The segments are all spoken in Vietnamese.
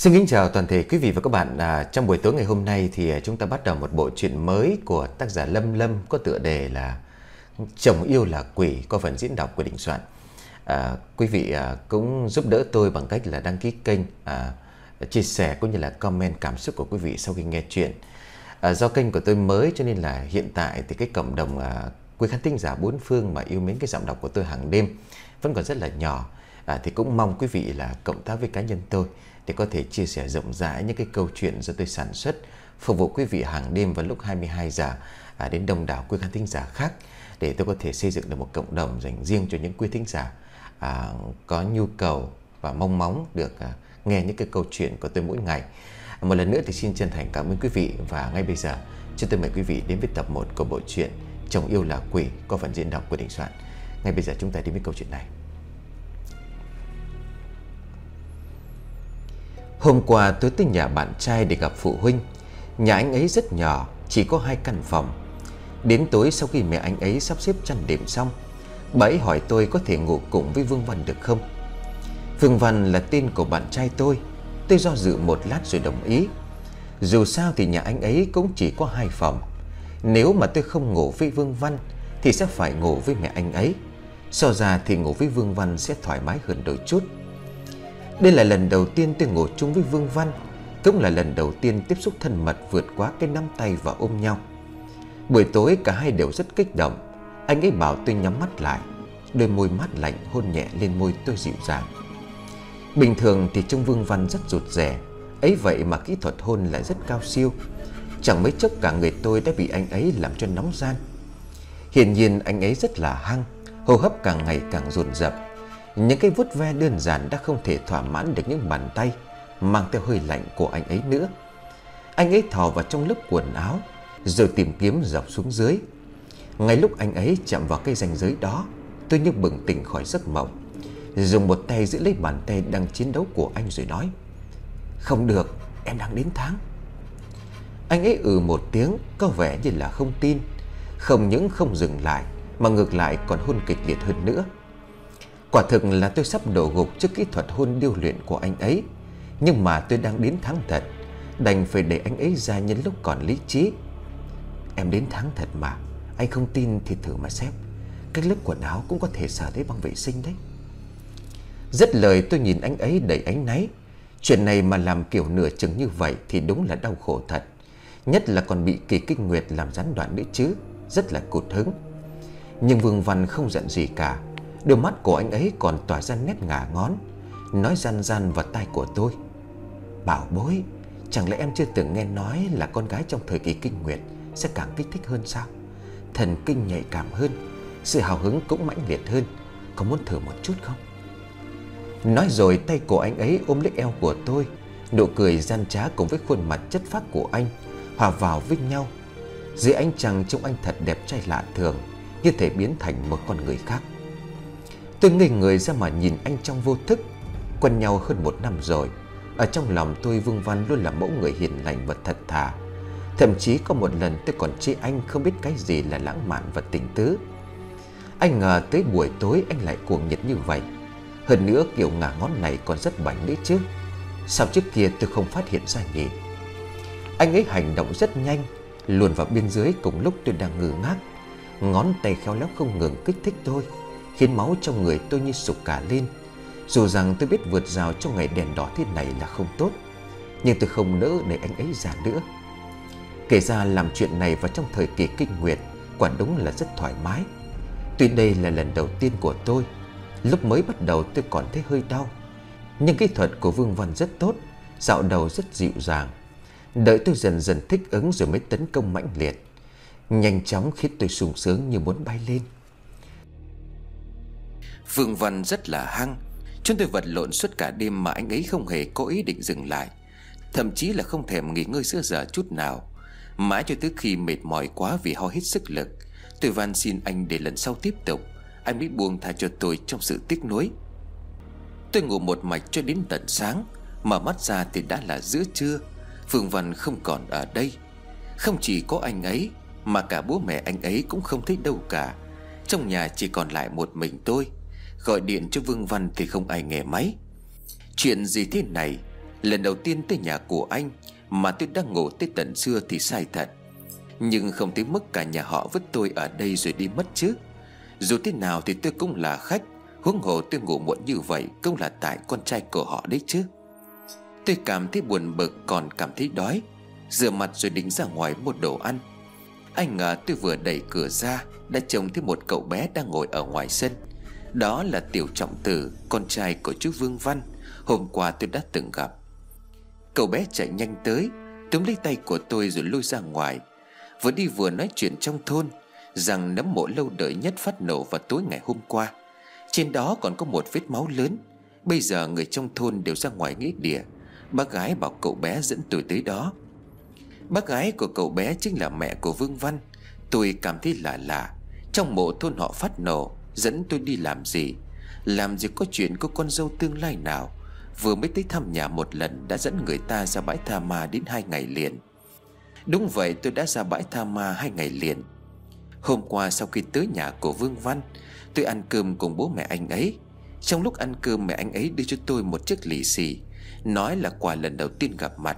Xin kính chào toàn thể quý vị và các bạn. Trong buổi tối ngày hôm nay thì chúng ta bắt đầu một bộ truyện mới của tác giả Lâm Lâm có tựa đề là Chồng Yêu Là Quỷ, có phần diễn đọc của Đình Soạn. Quý vị cũng giúp đỡ tôi bằng cách là đăng ký kênh, chia sẻ cũng như là comment cảm xúc của quý vị sau khi nghe chuyện. Do kênh của tôi mới cho nên là hiện tại thì cái cộng đồng quý khán thính giả bốn phương mà yêu mến cái giọng đọc của tôi hàng đêm vẫn còn rất là nhỏ. Thì cũng mong quý vị là cộng tác với cá nhân tôi để có thể chia sẻ rộng rãi những cái câu chuyện do tôi sản xuất, phục vụ quý vị hàng đêm vào lúc 22 giờ đến đông đảo quý khán thính giả khác, để tôi có thể xây dựng được một cộng đồng dành riêng cho những quý thính giả có nhu cầu và mong mong được nghe những cái câu chuyện của tôi mỗi ngày. Một lần nữa thì xin chân thành cảm ơn quý vị, và ngay bây giờ chúng tôi mời quý vị đến với tập 1 của bộ truyện Chồng Yêu Là Quỷ, có phần diễn đọc của Đình Soạn. Ngay bây giờ chúng ta đến với câu chuyện này. Hôm qua tôi tới nhà bạn trai để gặp phụ huynh. Nhà anh ấy rất nhỏ, chỉ có 2 căn phòng. Đến tối sau khi mẹ anh ấy sắp xếp chăn đệm xong, bà ấy hỏi tôi có thể ngủ cùng với Vương Văn được không. Vương Văn là tên của bạn trai tôi. Tôi do dự một lát rồi đồng ý. Dù sao thì nhà anh ấy cũng chỉ có 2 phòng. Nếu mà tôi không ngủ với Vương Văn thì sẽ phải ngủ với mẹ anh ấy. So ra thì ngủ với Vương Văn sẽ thoải mái hơn đôi chút. Đây là lần đầu tiên tôi ngủ chung với Vương Văn, cũng là lần đầu tiên tiếp xúc thân mật vượt quá cái nắm tay và ôm nhau. Buổi tối cả hai đều rất kích động. Anh ấy bảo tôi nhắm mắt lại, đôi môi mát lạnh hôn nhẹ lên môi tôi dịu dàng. Bình thường thì trông Vương Văn rất rụt rè, ấy vậy mà kỹ thuật hôn lại rất cao siêu. Chẳng mấy chốc cả người tôi đã bị anh ấy làm cho nóng ran. Hiển nhiên anh ấy rất là hăng, hô hấp càng ngày càng dồn dập. Những cái vuốt ve đơn giản đã không thể thỏa mãn được những bàn tay mang theo hơi lạnh của anh ấy nữa. Anh ấy thò vào trong lớp quần áo rồi tìm kiếm dọc xuống dưới. Ngay lúc anh ấy chạm vào cái ranh giới đó, tôi như bừng tỉnh khỏi giấc mộng, dùng một tay giữ lấy bàn tay đang chiến đấu của anh rồi nói: "Không được, em đang đến tháng." Anh ấy một tiếng, có vẻ như là không tin. Không những không dừng lại mà ngược lại còn hôn kịch liệt hơn nữa. Quả thực là tôi sắp đổ gục trước kỹ thuật hôn điêu luyện của anh ấy. Nhưng mà tôi đang đến tháng thật, đành phải để anh ấy ra nhân lúc còn lý trí. "Em đến tháng thật mà, anh không tin thì thử mà xem. Cái lớp quần áo cũng có thể xả lấy băng vệ sinh đấy." Dứt lời tôi nhìn anh ấy đầy áy náy. Chuyện này mà làm kiểu nửa chừng như vậy thì đúng là đau khổ thật. Nhất là còn bị kỳ kinh nguyệt làm gián đoạn nữa chứ, rất là cụt hứng. Nhưng Vương Văn không giận gì cả. Đôi mắt của anh ấy còn tỏa ra nét ngả ngón, nói ran ran vào tai của tôi: "Bảo bối, chẳng lẽ em chưa từng nghe nói là con gái trong thời kỳ kinh nguyệt sẽ càng kích thích hơn sao? Thần kinh nhạy cảm hơn, sự hào hứng cũng mãnh liệt hơn. Có muốn thử một chút không?" Nói rồi tay của anh ấy ôm lấy eo của tôi. Nụ cười gian trá cùng với khuôn mặt chất phác của anh hòa vào với nhau. Dưới ánh trăng trông anh thật đẹp trai lạ thường, như thể biến thành một con người khác. Tôi ngây người ra mà nhìn anh trong vô thức. Quen nhau hơn 1 năm rồi. Ở trong lòng tôi, Vương Văn luôn là mẫu người hiền lành và thật thà. Thậm chí có một lần tôi còn chê anh không biết cái gì là lãng mạn và tình tứ. Anh ngờ tới buổi tối anh lại cuồng nhiệt như vậy. Hơn nữa kiểu ngả ngón này còn rất bảnh nữa chứ. Sao trước kia tôi không phát hiện ra nhỉ? Anh ấy hành động rất nhanh, luồn vào bên dưới cùng lúc tôi đang ngơ ngác. Ngón tay khéo léo không ngừng kích thích tôi, khiến máu trong người tôi như sục cả lên. Dù rằng tôi biết vượt rào trong ngày đèn đỏ thế này là không tốt, nhưng tôi không nỡ để anh ấy ra nữa. Kể ra làm chuyện này vào trong thời kỳ kinh nguyệt quả đúng là rất thoải mái. Tuy đây là lần đầu tiên của tôi, lúc mới bắt đầu tôi còn thấy hơi đau, nhưng kỹ thuật của Vương Văn rất tốt, dạo đầu rất dịu dàng. Đợi tôi dần dần thích ứng rồi mới tấn công mãnh liệt, nhanh chóng khiến tôi sung sướng như muốn bay lên. Vương Văn rất là hăng. Chúng tôi vật lộn suốt cả đêm mà anh ấy không hề có ý định dừng lại, thậm chí là không thèm nghỉ ngơi giữa giờ chút nào. Mãi cho tới khi mệt mỏi quá vì ho hết sức lực, tôi van xin anh để lần sau tiếp tục, anh mới buông tha cho tôi trong sự tiếc nuối. Tôi ngủ một mạch cho đến tận sáng. Mở mắt ra thì đã là giữa trưa. Vương Văn không còn ở đây. Không chỉ có anh ấy mà cả bố mẹ anh ấy cũng không thấy đâu cả. Trong nhà chỉ còn lại một mình tôi. Gọi điện cho Vương Văn thì không ai nghe máy. Chuyện gì thế này? Lần đầu tiên tới nhà của anh mà tôi đang ngủ tới tận trưa thì sai thật. Nhưng không tới mức cả nhà họ vứt tôi ở đây rồi đi mất chứ. Dù thế nào thì tôi cũng là khách, huống hồ tôi ngủ muộn như vậy cũng là tại con trai của họ đấy chứ. Tôi cảm thấy buồn bực còn cảm thấy đói. Rửa mặt rồi định ra ngoài mua đồ ăn. Ai ngờ tôi vừa đẩy cửa ra đã trông thấy một cậu bé đang ngồi ở ngoài sân. Đó là Tiểu Trọng Tử, con trai của chú Vương Văn hôm qua tôi đã từng gặp. Cậu bé chạy nhanh tới, túm lấy tay của tôi rồi lôi ra ngoài. Vừa đi vừa nói chuyện trong thôn rằng nấm mộ lâu đời nhất phát nổ vào tối ngày hôm qua. Trên đó còn có một vết máu lớn. Bây giờ người trong thôn đều ra ngoài nghĩa địa. Bác gái bảo cậu bé dẫn tôi tới đó. Bác gái của cậu bé chính là mẹ của Vương Văn. Tôi cảm thấy lạ lạ. Trong mộ thôn họ phát nổ, dẫn tôi đi làm gì? Làm gì có chuyện có con dâu tương lai nào vừa mới tới thăm nhà một lần đã dẫn người ta ra bãi tha ma đến 2 ngày liền. Đúng vậy, tôi đã ra bãi tha ma 2 ngày liền. Hôm qua sau khi tới nhà của Vương Văn, tôi ăn cơm cùng bố mẹ anh ấy. Trong lúc ăn cơm, mẹ anh ấy đưa cho tôi một chiếc lì xì, nói là quà lần đầu tiên gặp mặt.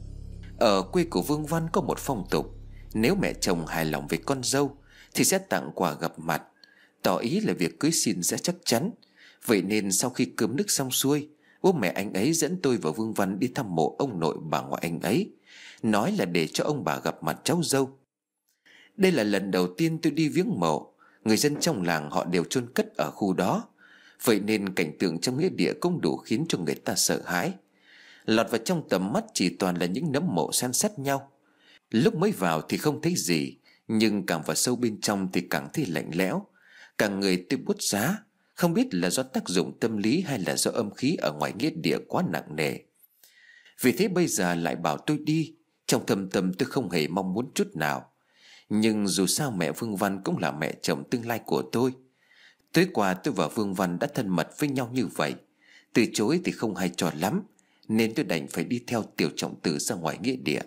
Ở quê của Vương Văn có một phong tục, nếu mẹ chồng hài lòng với con dâu thì sẽ tặng quà gặp mặt, tỏ ý là việc cưới xin sẽ chắc chắn. Vậy nên sau khi cơm nước xong xuôi, bố mẹ anh ấy dẫn tôi và Vương Văn đi thăm mộ ông nội bà ngoại anh ấy, nói là để cho ông bà gặp mặt cháu dâu. Đây là lần đầu tiên tôi đi viếng mộ. Người dân trong làng họ đều chôn cất ở khu đó. Vậy nên cảnh tượng trong nghĩa địa cũng đủ khiến cho người ta sợ hãi. Lọt vào trong tầm mắt chỉ toàn là những nấm mộ san sát nhau. Lúc mới vào thì không thấy gì, nhưng càng vào sâu bên trong thì càng thấy lạnh lẽo. Cả người tôi buốt giá. Không biết là do tác dụng tâm lý hay là do âm khí ở ngoài nghĩa địa quá nặng nề. Vì thế bây giờ lại bảo tôi đi. Trong thâm tâm tôi không hề mong muốn chút nào. Nhưng dù sao mẹ Vương Văn cũng là mẹ chồng tương lai của tôi. Tối qua tôi và Vương Văn đã thân mật với nhau như vậy. Từ chối thì không hay cho lắm, nên tôi đành phải đi theo Tiểu Trọng Tử ra ngoài nghĩa địa.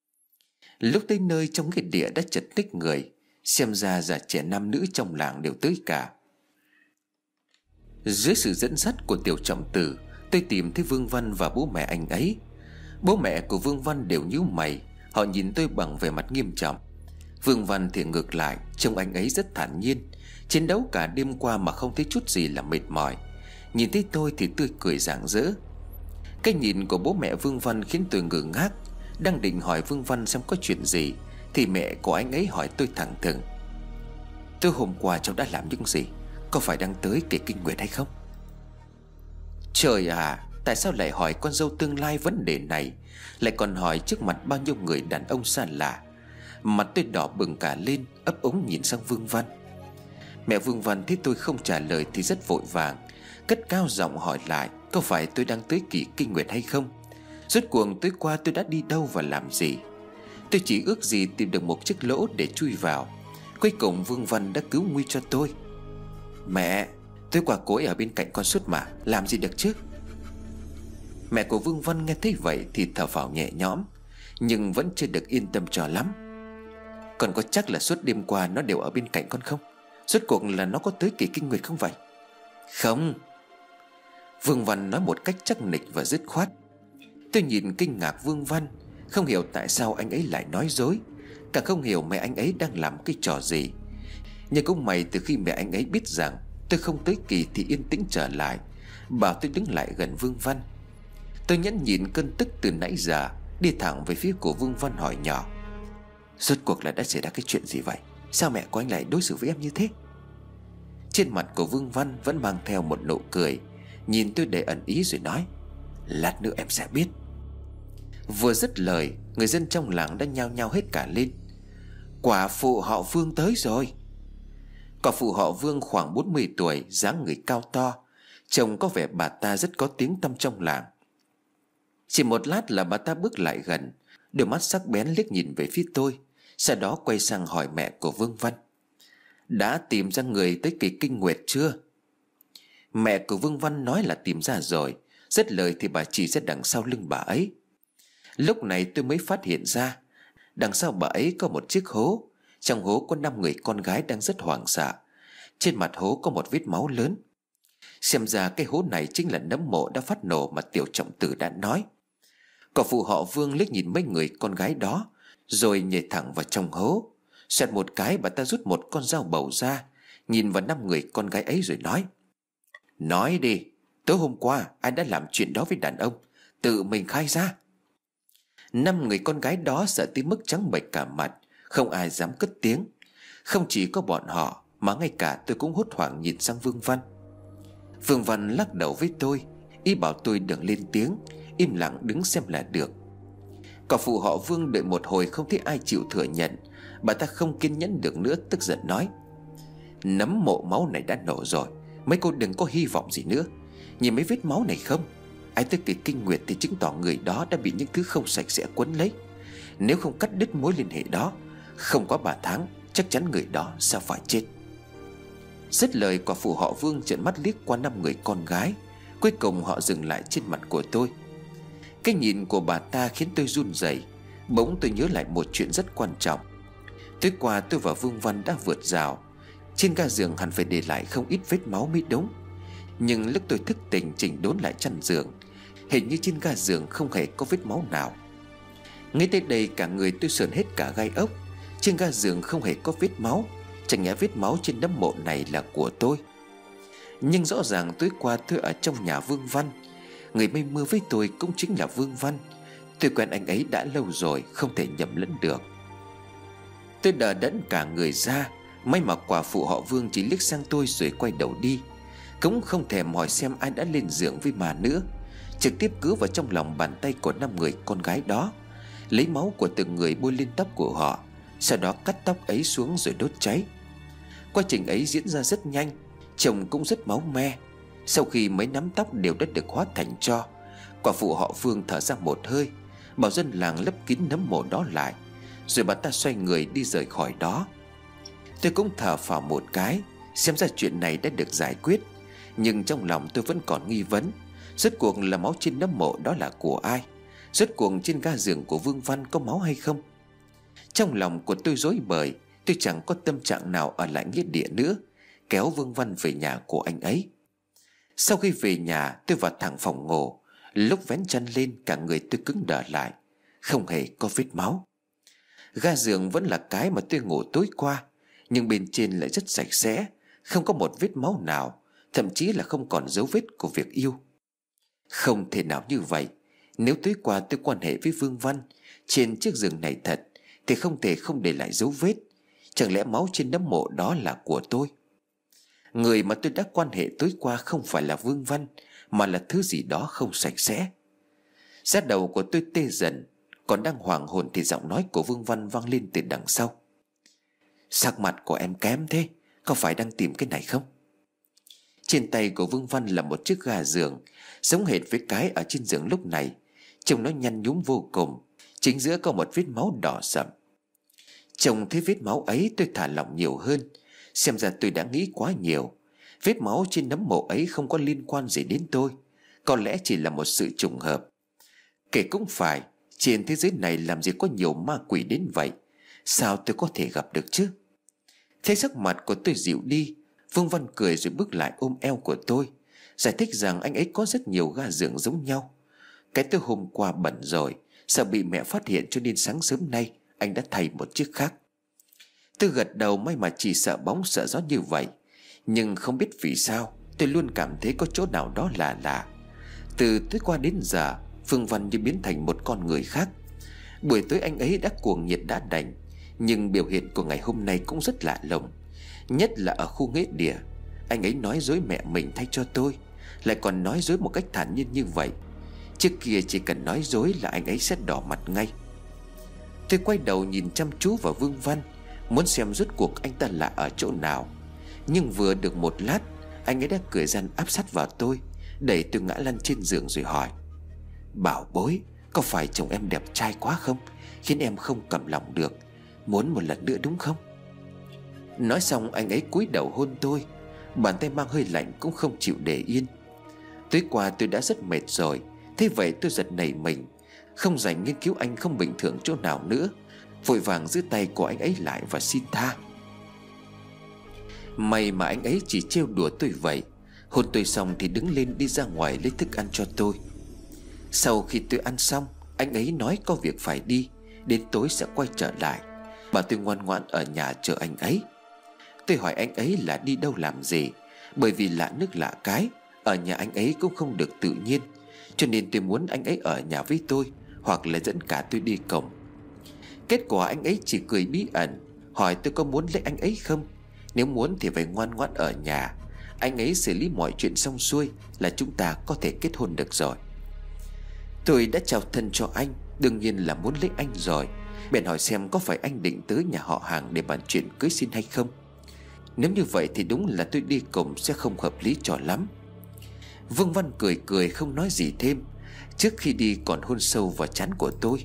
Lúc tới nơi, trong nghĩa địa đã chật ních người. Xem ra già trẻ nam nữ trong làng đều tới cả. Dưới sự dẫn dắt của Tiểu Trọng Tử, tôi tìm thấy Vương Văn và bố mẹ anh ấy. Bố mẹ của Vương Văn đều nhíu mày. Họ nhìn tôi bằng vẻ mặt nghiêm trọng. Vương Văn thì ngược lại, trông anh ấy rất thản nhiên. Chiến đấu cả đêm qua mà không thấy chút gì là mệt mỏi. Nhìn thấy tôi thì tươi cười rạng rỡ. Cái nhìn của bố mẹ Vương Văn khiến tôi ngơ ngác. Đang định hỏi Vương Văn xem có chuyện gì thì mẹ của anh ấy hỏi tôi thẳng thừng: "Tối hôm qua cháu đã làm những gì? Có phải đang tới kể kinh nguyệt hay không?" Trời à, tại sao lại hỏi con dâu tương lai vấn đề này, lại còn hỏi trước mặt bao nhiêu người đàn ông xa lạ. Mặt tôi đỏ bừng cả lên, ấp úng nhìn sang Vương Văn. Mẹ Vương Văn thấy tôi không trả lời thì rất vội vàng, cất cao giọng hỏi lại có phải tôi đang tới kỳ kinh nguyệt hay không. Rốt cuộc tối qua tôi đã đi đâu và làm gì? Tôi chỉ ước gì tìm được một chiếc lỗ để chui vào. Cuối cùng Vương Văn đã cứu nguy cho tôi. "Mẹ, tối qua cô ấy ở bên cạnh con suốt mà, làm gì được chứ?" Mẹ của Vương Văn nghe thấy vậy thì thở phào nhẹ nhõm, nhưng vẫn chưa được yên tâm cho lắm. "Con có chắc là suốt đêm qua nó đều ở bên cạnh con không? Rốt cuộc là nó có tới kỳ kinh nguyệt không vậy?" "Không." Vương Văn nói một cách chắc nịch và dứt khoát. Tôi nhìn kinh ngạc Vương Văn, không hiểu tại sao anh ấy lại nói dối, càng không hiểu mẹ anh ấy đang làm cái trò gì. Nhưng cũng may từ khi mẹ anh ấy biết rằng tôi không tới kỳ thì yên tĩnh trở lại, bảo tôi đứng lại gần Vương Văn. Tôi nhẫn nhịn cơn tức từ nãy giờ, đi thẳng về phía của Vương Văn hỏi nhỏ: "Rốt cuộc là đã xảy ra cái chuyện gì vậy? Sao mẹ của anh lại đối xử với em như thế?" Trên mặt của Vương Văn vẫn mang theo một nụ cười, nhìn tôi đầy ẩn ý rồi nói: "Lát nữa em sẽ biết." Vừa dứt lời, người dân trong làng đã nhao nhao hết cả lên: "Quả phụ họ Vương tới rồi." Quả phụ họ Vương khoảng 40 tuổi, dáng người cao to, trông có vẻ bà ta rất có tiếng tăm trong làng. Chỉ một lát là bà ta bước lại gần, đôi mắt sắc bén liếc nhìn về phía tôi, sau đó quay sang hỏi mẹ của Vương Văn: "Đã tìm ra người tới kỳ kinh nguyệt chưa?" Mẹ của Vương Văn nói là tìm ra rồi. Dứt lời thì bà chỉ ra đằng sau lưng bà ấy. Lúc này tôi mới phát hiện ra đằng sau bà ấy có một chiếc hố. Trong hố có 5 người con gái đang rất hoảng sợ. Trên mặt hố có một vết máu lớn. Xem ra cái hố này chính là nấm mộ đã phát nổ mà Tiểu Trọng Tử đã nói. Cậu phụ họ Vương liếc nhìn mấy người con gái đó, rồi nhảy thẳng vào trong hố. Xoẹt một cái, bà ta rút một con dao bầu ra, nhìn vào 5 người con gái ấy rồi nói: Nói đi, tối hôm qua ai đã làm chuyện đó với đàn ông? Tự mình khai ra. 5 người con gái đó sợ tới mức trắng bệch cả mặt, không ai dám cất tiếng. Không chỉ có bọn họ, mà ngay cả tôi cũng hốt hoảng nhìn sang Vương Văn. Vương Văn lắc đầu với tôi, ý bảo tôi đừng lên tiếng, im lặng đứng xem là được. Cậu phụ họ Vương đợi một hồi không thấy ai chịu thừa nhận. Bà ta không kiên nhẫn được nữa, tức giận nói: Nấm mộ máu này đã nổ rồi, mấy cô đừng có hy vọng gì nữa. Nhìn mấy vết máu này không? Ai tới kỳ kinh nguyệt thì chứng tỏ người đó đã bị những thứ không sạch sẽ quấn lấy. Nếu không cắt đứt mối liên hệ đó, không quá 3 tháng chắc chắn người đó sẽ phải chết. Dứt lời, quả phụ họ Vương trợn mắt liếc qua 5 người con gái. Cuối cùng họ dừng lại trên mặt của tôi. Cái nhìn của bà ta khiến tôi run rẩy. Bỗng tôi nhớ lại một chuyện rất quan trọng. Tối qua tôi và Vương Văn đã vượt rào. Trên ga giường hẳn phải để lại không ít vết máu mới đúng. Nhưng lúc tôi thức tỉnh chỉnh đốn lại chăn giường, hình như trên ga giường không hề có vết máu nào. Ngay tới đây cả người tôi sởn hết cả gai ốc. Trên ga giường không hề có vết máu, chẳng nhẽ vết máu trên nấm mộ này là của tôi? Nhưng rõ ràng tối qua tôi ở trong nhà Vương Văn. Người mây mưa với tôi cũng chính là Vương Văn. Tôi quen anh ấy đã lâu rồi, không thể nhầm lẫn được. Tôi đờ đẫn cả người ra. May mà quả phụ họ Vương chỉ liếc sang tôi rồi quay đầu đi, cũng không thèm hỏi xem ai đã lên giường với mà nữa. Trực tiếp cứ vào trong lòng bàn tay của 5 người con gái đó, lấy máu của từng người bôi lên tóc của họ, sau đó cắt tóc ấy xuống rồi đốt cháy. Quá trình ấy diễn ra rất nhanh, trông cũng rất máu me. Sau khi mấy nắm tóc đều đã được hóa thành tro, quả phụ họ Vương thở ra một hơi, bảo dân làng lấp kín nấm mộ đó lại, rồi bà ta xoay người đi rời khỏi đó. Tôi cũng thở phào một cái, xem ra chuyện này đã được giải quyết. Nhưng trong lòng tôi vẫn còn nghi vấn, rốt cuộc là máu trên nấm mộ đó là của ai? Rốt cuộc trên ga giường của Vương Văn có máu hay không? Trong lòng của tôi rối bời. Tôi chẳng có tâm trạng nào ở lại nghĩa địa nữa, kéo Vương Văn về nhà của anh ấy. Sau khi về nhà, tôi vào thẳng phòng ngủ. Lúc vén chân lên, cả người tôi cứng đờ lại, không hề có vết máu. Ga giường vẫn là cái mà tôi ngủ tối qua, nhưng bên trên lại rất sạch sẽ, không có một vết máu nào, thậm chí là không còn dấu vết của việc yêu. Không thể nào như vậy. Nếu tối qua tôi quan hệ với Vương Văn trên chiếc giường này thật, thì không thể không để lại dấu vết. Chẳng lẽ máu trên nấm mộ đó là của tôi? Người mà tôi đã quan hệ tối qua không phải là Vương Văn, mà là thứ gì đó không sạch sẽ. Da đầu của tôi tê dần. Còn đang hoảng hồn thì giọng nói của Vương Văn vang lên từ đằng sau: Sắc mặt của em kém thế, có phải đang tìm cái này không? Trên tay của Vương Văn là một chiếc ga giường, giống hệt với cái ở trên giường lúc này. Trông nó nhăn nhúm vô cùng, chính giữa có một vết máu đỏ sậm. Trông thấy vết máu ấy, tôi thả lỏng nhiều hơn. Xem ra tôi đã nghĩ quá nhiều. Vết máu trên nấm mộ ấy không có liên quan gì đến tôi, có lẽ chỉ là một sự trùng hợp. Kể cũng phải, trên thế giới này làm gì có nhiều ma quỷ đến vậy, sao tôi có thể gặp được chứ? Thấy sắc mặt của tôi dịu đi, Vương Văn cười rồi bước lại ôm eo của tôi, giải thích rằng anh ấy có rất nhiều ga giường giống nhau. Cái tôi hôm qua bận rồi, sợ bị mẹ phát hiện, cho nên sáng sớm nay anh đã thay một chiếc khác. Tôi gật đầu, may mà chỉ sợ bóng sợ gió như vậy. Nhưng không biết vì sao tôi luôn cảm thấy có chỗ nào đó là lạ. Từ tối qua đến giờ, Vương Văn như biến thành một con người khác. Buổi tối anh ấy đã cuồng nhiệt đã đành, nhưng biểu hiện của ngày hôm nay cũng rất lạ lùng. Nhất là ở khu nghĩa địa, anh ấy nói dối mẹ mình thay cho tôi, lại còn nói dối một cách thản nhiên như vậy. Trước kia chỉ cần nói dối là anh ấy sẽ đỏ mặt ngay. Tôi quay đầu nhìn chăm chú vào Vương Văn, muốn xem rốt cuộc anh ta lạ ở chỗ nào. Nhưng vừa được một lát, anh ấy đã cười gian áp sát vào tôi, đẩy tôi ngã lăn trên giường rồi hỏi: Bảo bối, có phải chồng em đẹp trai quá không, khiến em không cầm lòng được, muốn một lần nữa đúng không? Nói xong anh ấy cúi đầu hôn tôi, bàn tay mang hơi lạnh cũng không chịu để yên. Tối qua tôi đã rất mệt rồi, thế vậy tôi giật nảy mình, không dành nghiên cứu anh không bình thường chỗ nào nữa, vội vàng giữ tay của anh ấy lại và xin tha. May mà anh ấy chỉ trêu đùa tôi vậy. Hôn tôi xong thì đứng lên đi ra ngoài lấy thức ăn cho tôi. Sau khi tôi ăn xong, Anh ấy nói có việc phải đi, đến tối sẽ quay trở lại. Bảo tôi ngoan ngoãn ở nhà chờ anh ấy. Tôi hỏi anh ấy là đi đâu làm gì, bởi vì lạ nước lạ cái, ở nhà anh ấy cũng không được tự nhiên, cho nên tôi muốn anh ấy ở nhà với tôi, hoặc là dẫn cả tôi đi cùng. Kết quả anh ấy chỉ cười bí ẩn, hỏi tôi có muốn lấy anh ấy không. Nếu muốn thì phải ngoan ngoãn ở nhà. Anh ấy xử lý mọi chuyện xong xuôi là chúng ta có thể kết hôn được rồi. Tôi đã chào thân cho anh, đương nhiên là muốn lấy anh rồi. Bèn hỏi xem có phải anh định tới nhà họ hàng để bàn chuyện cưới xin hay không. Nếu như vậy thì đúng là tôi đi cùng sẽ không hợp lý cho lắm. Vương Văn cười cười không nói gì thêm, trước khi đi còn hôn sâu vào trán của tôi.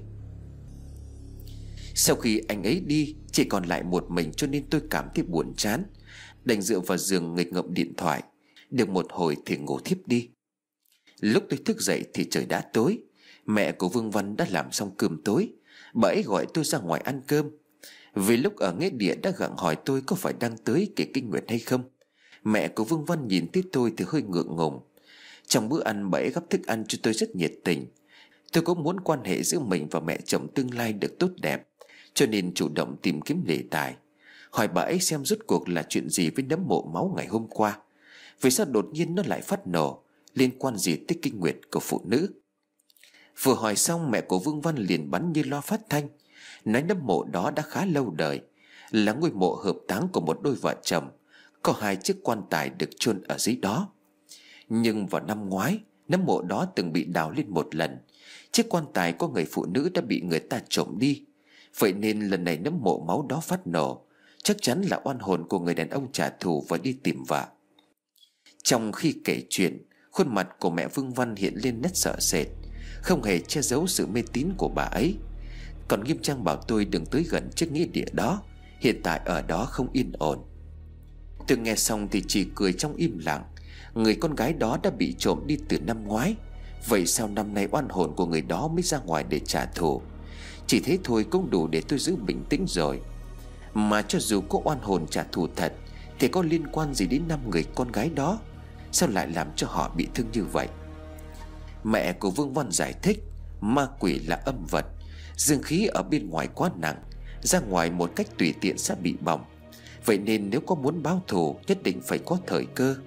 Sau khi anh ấy đi, chỉ còn lại một mình, cho nên tôi cảm thấy buồn chán, đành dựa vào giường nghịch ngợm điện thoại. Được một hồi thì ngủ thiếp đi. Lúc tôi thức dậy thì trời đã tối. Mẹ của Vương Văn đã làm xong cơm tối. Bà ấy gọi tôi ra ngoài ăn cơm. Vì lúc ở nghĩa địa đã gặng hỏi tôi có phải đang tới kỷ kinh nguyệt hay không. Mẹ của Vương Văn nhìn thấy tôi thì hơi ngượng ngùng. Trong bữa ăn bà ấy gắp thức ăn cho tôi rất nhiệt tình. Tôi cũng muốn quan hệ giữa mình và mẹ chồng tương lai được tốt đẹp, cho nên chủ động tìm kiếm đề tài, hỏi bà ấy xem rốt cuộc là chuyện gì với nấm mộ máu ngày hôm qua. Vì sao đột nhiên nó lại phát nổ, liên quan gì tới kinh nguyệt của phụ nữ. Vừa hỏi xong, mẹ của Vương Văn liền bắn như loa phát thanh, nói nấm mộ đó đã khá lâu đời, là ngôi mộ hợp táng của một đôi vợ chồng, có 2 chiếc quan tài được chôn ở dưới đó. Nhưng vào năm ngoái, nấm mộ đó từng bị đào lên một lần. Chiếc quan tài có người phụ nữ đã bị người ta trộm đi. Vậy nên lần này nấm mộ máu đó phát nổ, chắc chắn là oan hồn của người đàn ông trả thù và đi tìm vợ. Trong khi kể chuyện, khuôn mặt của mẹ Vương Văn hiện lên nét sợ sệt, không hề che giấu sự mê tín của bà ấy. Còn nghiêm trang bảo tôi đừng tới gần chiếc nghĩa địa đó, hiện tại ở đó không yên ổn. Tôi nghe xong thì chỉ cười trong im lặng. Người con gái đó đã bị trộm đi từ năm ngoái, vậy sao năm nay oan hồn của người đó mới ra ngoài để trả thù? Chỉ thế thôi cũng đủ để tôi giữ bình tĩnh rồi. Mà cho dù có oan hồn trả thù thật thì có liên quan gì đến 5 người con gái đó? Sao lại làm cho họ bị thương như vậy? Mẹ của Vương Văn giải thích, ma quỷ là âm vật, dương khí ở bên ngoài quá nặng, ra ngoài một cách tùy tiện sẽ bị bỏng. Vậy nên nếu có muốn báo thù, nhất định phải có thời cơ.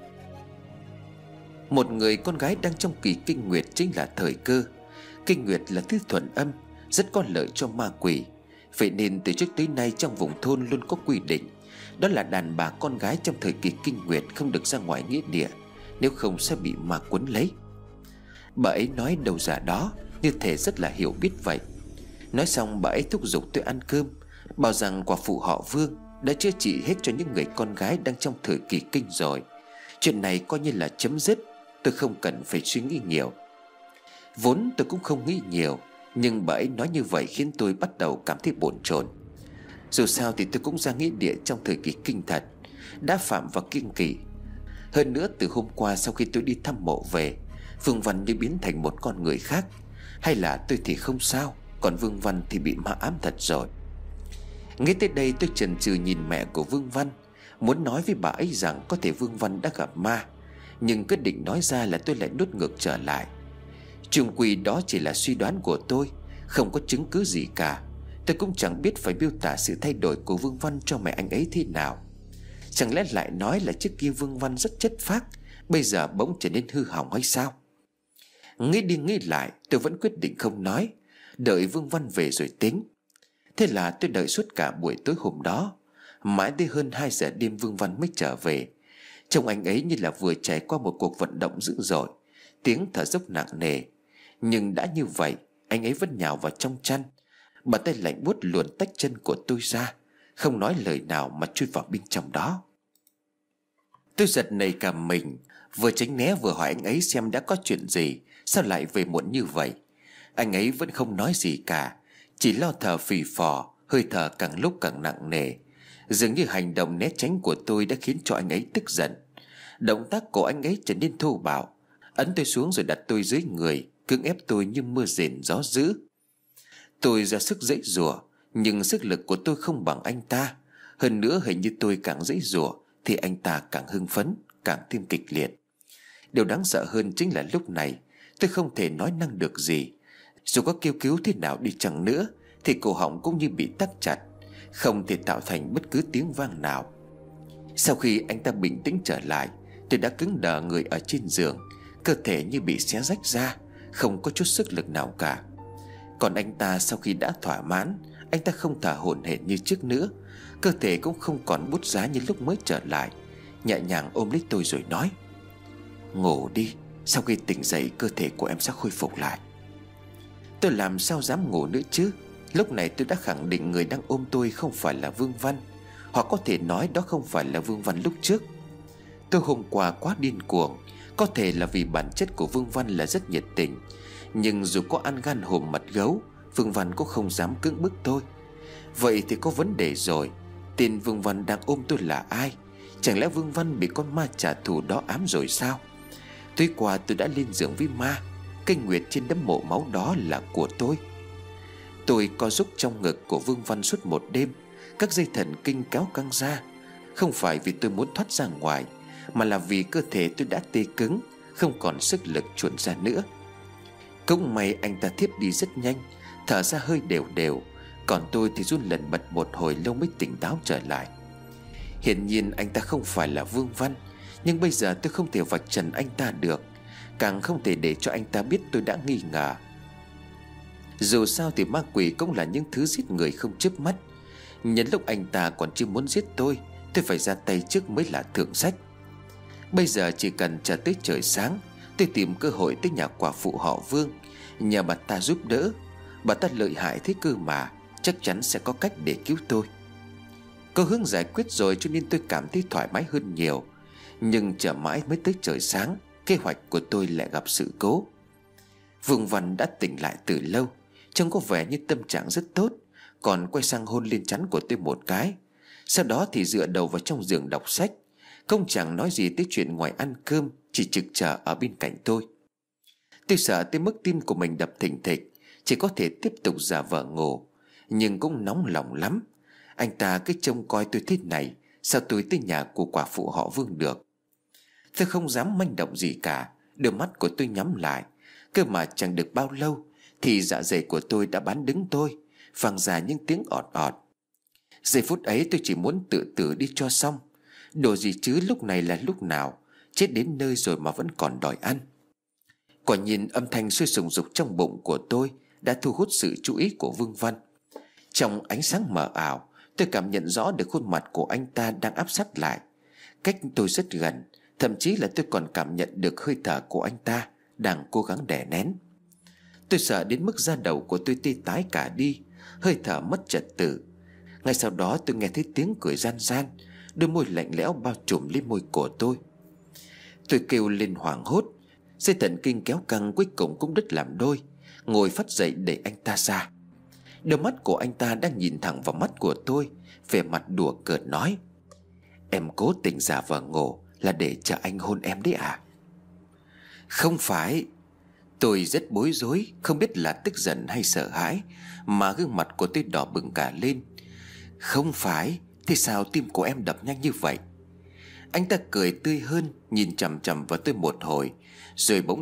Một người con gái đang trong kỳ kinh nguyệt chính là thời cơ. Kinh nguyệt là thứ thuần âm, rất có lợi cho ma quỷ. Vậy nên từ trước tới nay trong vùng thôn luôn có quy định, đó là đàn bà con gái trong thời kỳ kinh nguyệt không được ra ngoài nghĩa địa, nếu không sẽ bị ma quấn lấy. Bà ấy nói đâu ra đó, như thể rất là hiểu biết vậy. Nói xong bà ấy thúc giục tôi ăn cơm, bảo rằng quả phụ họ Vương đã chữa trị hết cho những người con gái đang trong thời kỳ kinh rồi. Chuyện này coi như là chấm dứt, tôi không cần phải suy nghĩ nhiều. Vốn tôi cũng không nghĩ nhiều, nhưng bà ấy nói như vậy khiến tôi bắt đầu cảm thấy bồn chồn. Dù sao thì tôi cũng ra nghĩa địa trong thời kỳ kinh thật, đã phạm vào kiêng kỵ. Hơn nữa từ hôm qua sau khi tôi đi thăm mộ về, Vương Văn như biến thành một con người khác. Hay là tôi thì không sao, còn Vương Văn thì bị ma ám thật rồi. Ngay tới đây tôi chần chừ nhìn mẹ của Vương Văn, muốn nói với bà ấy rằng có thể Vương Văn đã gặp ma, nhưng quyết định nói ra là tôi lại nuốt ngược trở lại. Chung quy đó chỉ là suy đoán của tôi, không có chứng cứ gì cả. Tôi cũng chẳng biết phải miêu tả sự thay đổi của Vương Văn cho mẹ anh ấy thế nào. Chẳng lẽ lại nói là trước kia Vương Văn rất chất phác, bây giờ bỗng trở nên hư hỏng hay sao? Nghĩ đi nghĩ lại, tôi vẫn quyết định không nói, đợi Vương Văn về rồi tính. Thế là tôi đợi suốt cả buổi tối hôm đó. Mãi tới hơn 2 giờ đêm Vương Văn mới trở về. Trông anh ấy như là vừa trải qua một cuộc vận động dữ dội, tiếng thở dốc nặng nề. Nhưng đã như vậy, anh ấy vẫn nhào vào trong chăn, bàn tay lạnh buốt luồn tách chân của tôi ra, không nói lời nào mà chui vào bên trong đó. Tôi giật nảy cả mình, vừa tránh né vừa hỏi anh ấy xem đã có chuyện gì, sao lại về muộn như vậy. Anh ấy vẫn không nói gì cả, chỉ lo thở phì phò, hơi thở càng lúc càng nặng nề. Dường như hành động né tránh của tôi đã khiến cho anh ấy tức giận. Động tác của anh ấy trở nên thô bạo, ấn tôi xuống rồi đặt tôi dưới người, cưỡng ép tôi như mưa rền gió dữ. Tôi ra sức giãy giụa, nhưng sức lực của tôi không bằng anh ta. Hơn nữa hình như tôi càng giãy giụa thì anh ta càng hưng phấn, càng thêm kịch liệt. Điều đáng sợ hơn chính là lúc này tôi không thể nói năng được gì. Dù có kêu cứu thế nào đi chăng nữa thì cổ họng cũng như bị tắc chặt, không thể tạo thành bất cứ tiếng vang nào. Sau khi anh ta bình tĩnh trở lại, tôi đã cứng đờ người ở trên giường, cơ thể như bị xé rách ra, không có chút sức lực nào cả. Còn anh ta sau khi đã thỏa mãn, anh ta không thở hổn hển như trước nữa, cơ thể cũng không còn bút giá như lúc mới trở lại. Nhẹ nhàng ôm lấy tôi rồi nói: "Ngủ đi, sau khi tỉnh dậy cơ thể của em sẽ khôi phục lại." Tôi làm sao dám ngủ nữa chứ. Lúc này tôi đã khẳng định người đang ôm tôi không phải là Vương Văn, hoặc có thể nói đó không phải là Vương Văn lúc trước. Tôi hôm qua quá điên cuồng, có thể là vì bản chất của Vương Văn là rất nhiệt tình, nhưng dù có ăn gan hùm mật gấu, Vương Văn cũng không dám cưỡng bức tôi. Vậy thì có vấn đề rồi. Tên Vương Văn đang ôm tôi là ai? Chẳng lẽ Vương Văn bị con ma trả thù đó ám rồi sao? Tối qua tôi đã lên giường với ma, cây nguyệt trên đấm mộ máu đó là của tôi. Tôi co rúm trong ngực của Vương Văn suốt một đêm, các dây thần kinh kéo căng ra. Không phải vì tôi muốn thoát ra ngoài, mà là vì cơ thể tôi đã tê cứng, không còn sức lực chuồn ra nữa. Cũng may anh ta thiếp đi rất nhanh, thở ra hơi đều đều, còn tôi thì run lẩn bật một hồi lâu mới tỉnh táo trở lại. Hiển nhiên anh ta không phải là Vương Văn, nhưng bây giờ tôi không thể vạch trần anh ta được, càng không thể để cho anh ta biết tôi đã nghi ngờ. Dù sao thì ma quỷ cũng là những thứ giết người không chớp mắt. Nhân lúc anh ta còn chưa muốn giết tôi phải ra tay trước mới là thượng sách. Bây giờ chỉ cần chờ tới trời sáng, tôi tìm cơ hội tới nhà quả phụ họ Vương, nhờ bà ta giúp đỡ. Bà ta lợi hại thế cơ mà, chắc chắn sẽ có cách để cứu tôi. Có hướng giải quyết rồi cho nên tôi cảm thấy thoải mái hơn nhiều. Nhưng chờ mãi mới tới trời sáng, kế hoạch của tôi lại gặp sự cố. Vương Văn đã tỉnh lại từ lâu, trông có vẻ như tâm trạng rất tốt, còn quay sang hôn lên trán của tôi một cái. Sau đó thì dựa đầu vào trong giường đọc sách, không chẳng nói gì tới chuyện ngoài ăn cơm, chỉ trực chờ ở bên cạnh tôi. Tôi sợ tới mức tim của mình đập thình thịch, chỉ có thể tiếp tục giả vờ ngủ, nhưng cũng nóng lòng lắm. Anh ta cứ trông coi tôi thế này, sao tôi tới nhà của quả phụ họ Vương được? Tôi không dám manh động gì cả, đôi mắt của tôi nhắm lại. Cơ mà chẳng được bao lâu thì dạ dày của tôi đã bán đứng tôi, vang ra những tiếng ọt ọt. Giây phút ấy tôi chỉ muốn tự tử đi cho xong. Đồ gì chứ, lúc này là lúc nào, chết đến nơi rồi mà vẫn còn đòi ăn. Quả nhiên âm thanh sôi sùng sục trong bụng của tôi đã thu hút sự chú ý của Vương Văn. Trong ánh sáng mờ ảo, tôi cảm nhận rõ được khuôn mặt của anh ta đang áp sát lại, cách tôi rất gần. Thậm chí là tôi còn cảm nhận được hơi thở của anh ta đang cố gắng đè nén. Tôi sợ đến mức da đầu của tôi tê tái cả đi, hơi thở mất trật tự. Ngay sau đó tôi nghe thấy tiếng cười gian gian, đôi môi lạnh lẽo bao trùm lên môi của tôi. Tôi kêu lên hoảng hốt, dây thần kinh kéo căng cuối cùng cũng đứt làm đôi, ngồi phắt dậy để anh ta ra. Đôi mắt của anh ta đang nhìn thẳng vào mắt của tôi, vẻ mặt đùa cợt nói: "Em cố tình giả vờ ngủ là để chờ anh hôn em đấy à?" Không phải. Tôi rất bối rối, không biết là tức giận hay sợ hãi, mà gương mặt của tôi đỏ bừng cả lên. Không phải, thế sao tim của em đập nhanh như vậy? Anh ta cười tươi hơn, nhìn chằm chằm vào tôi một hồi, rồi bỗng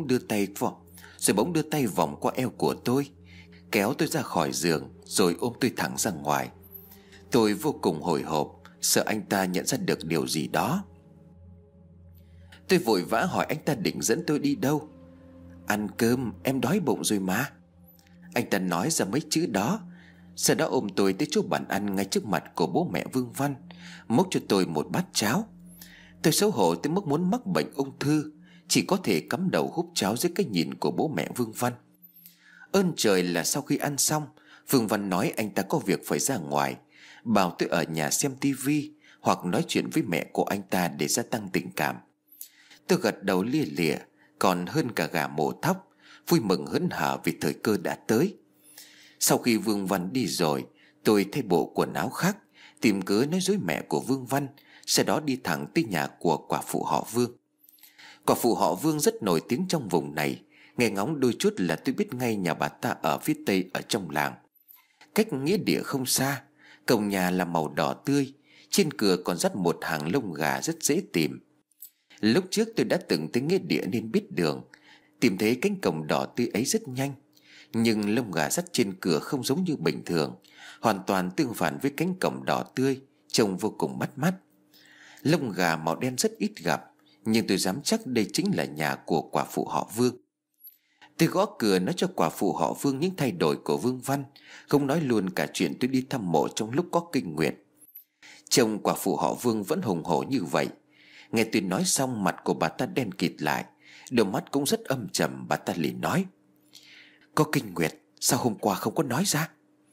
đưa tay vòng qua eo của tôi, kéo tôi ra khỏi giường, rồi ôm tôi thẳng ra ngoài. Tôi vô cùng hồi hộp, sợ anh ta nhận ra được điều gì đó. Tôi vội vã hỏi anh ta định dẫn tôi đi đâu. "Ăn cơm, em đói bụng rồi mà." Anh ta nói ra mấy chữ đó, sau đó ôm tôi tới chỗ bàn ăn ngay trước mặt của bố mẹ Vương Văn, múc cho tôi một bát cháo. Tôi xấu hổ tới mức muốn mắc bệnh ung thư, chỉ có thể cắm đầu húp cháo dưới cái nhìn của bố mẹ Vương Văn. Ơn trời là sau khi ăn xong, Vương Văn nói anh ta có việc phải ra ngoài, bảo tôi ở nhà xem tivi hoặc nói chuyện với mẹ của anh ta để gia tăng tình cảm. Tôi gật đầu lia lịa, còn hơn cả gà mổ thóc, vui mừng hớn hở vì thời cơ đã tới. Sau khi Vương Văn đi rồi, tôi thay bộ quần áo khác, tìm cớ nói dối mẹ của Vương Văn, sau đó đi thẳng tới nhà của quả phụ họ Vương. Quả phụ họ Vương rất nổi tiếng trong vùng này, nghe ngóng đôi chút là tôi biết ngay nhà bà ta ở phía tây ở trong làng. Cách nghĩa địa không xa, cổng nhà là màu đỏ tươi, trên cửa còn dắt một hàng lông gà rất dễ tìm. Lúc trước tôi đã từng tới nghĩa địa nên biết đường, tìm thấy cánh cổng đỏ tươi ấy rất nhanh. Nhưng lông gà sắt trên cửa không giống như bình thường, hoàn toàn tương phản với cánh cổng đỏ tươi, trông vô cùng bắt mắt. Lông gà màu đen rất ít gặp, nhưng tôi dám chắc đây chính là nhà của quả phụ họ Vương. Tôi gõ cửa nói cho quả phụ họ Vương những thay đổi của Vương Văn, không nói luôn cả chuyện tôi đi thăm mộ trong lúc có kinh nguyệt. Chồng quả phụ họ Vương vẫn hùng hổ như vậy. Nghe tôi nói xong, mặt của bà ta đen kịt lại, đôi mắt cũng rất âm trầm. Bà ta liền nói: "Có kinh nguyệt, sao hôm qua không có nói ra?"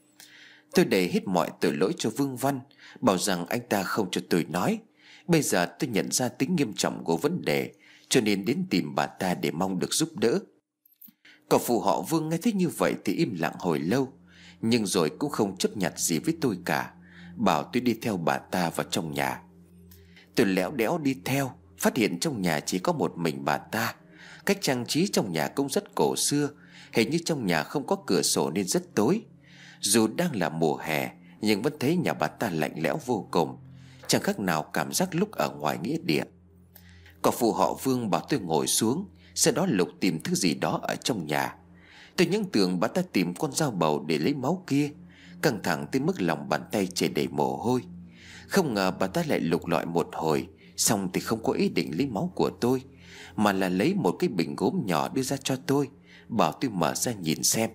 Tôi đẩy hết mọi tội lỗi cho Vương Văn, bảo rằng anh ta không cho tôi nói. Bây giờ tôi nhận ra tính nghiêm trọng của vấn đề, cho nên đến tìm bà ta để mong được giúp đỡ. Cậu phụ họ Vương nghe thấy như vậy thì im lặng hồi lâu, nhưng rồi cũng không chấp nhặt gì với tôi cả, bảo tôi đi theo bà ta vào trong nhà. Tôi lẽo đẽo đi theo, phát hiện trong nhà chỉ có một mình bà ta. Cách trang trí trong nhà cũng rất cổ xưa, hình như trong nhà không có cửa sổ nên rất tối. Dù đang là mùa hè, nhưng vẫn thấy nhà bà ta lạnh lẽo vô cùng, chẳng khác nào cảm giác lúc ở ngoài nghĩa địa. Cậu phụ họ Vương bảo tôi ngồi xuống, sau đó lục tìm thứ gì đó ở trong nhà. Tôi những tưởng bà ta tìm con dao bầu để lấy máu kia, căng thẳng tới mức lòng bàn tay chảy đầy mồ hôi. Không ngờ bà ta lại lục lọi một hồi, xong thì không có ý định lấy máu của tôi, mà là lấy một cái bình gốm nhỏ đưa ra cho tôi, bảo tôi mở ra nhìn xem.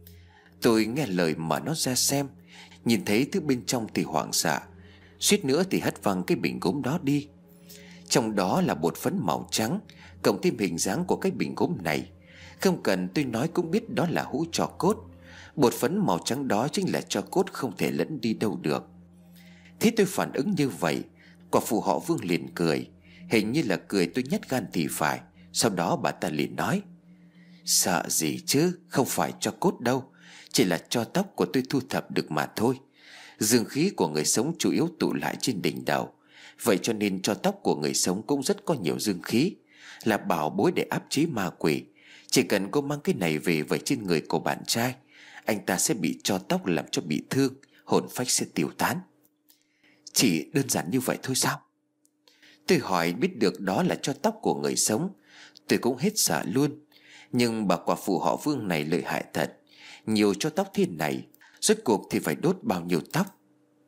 Tôi nghe lời mở nó ra xem, nhìn thấy thứ bên trong thì hoảng sợ, suýt nữa thì hất văng cái bình gốm đó đi. Trong đó là bột phấn màu trắng, cộng thêm hình dáng của cái bình gốm này. Không cần tôi nói cũng biết đó là hũ tro cốt. Bột phấn màu trắng đó chính là tro cốt, không thể lẫn đi đâu được. Thế tôi phản ứng như vậy, quả phụ họ Vương liền cười, hình như là cười tôi nhát gan thì phải. Sau đó bà ta liền nói: "Sợ gì chứ, không phải tro cốt đâu, chỉ là tro tóc của tôi thu thập được mà thôi. Dương khí của người sống chủ yếu tụ lại trên đỉnh đầu, vậy cho nên tro tóc của người sống cũng rất có nhiều dương khí, là bảo bối để áp chế ma quỷ. Chỉ cần cô mang cái này về vẩy trên người của bạn trai, anh ta sẽ bị tro tóc làm cho bị thương, hồn phách sẽ tiêu tán." Chỉ đơn giản như vậy thôi sao? Tôi hỏi, biết được đó là tro tóc của người sống, tôi cũng hết sợ luôn. Nhưng bà quả phụ họ Vương này lợi hại thật. Nhiều tro tóc thế này, rốt cuộc thì phải đốt bao nhiêu tóc?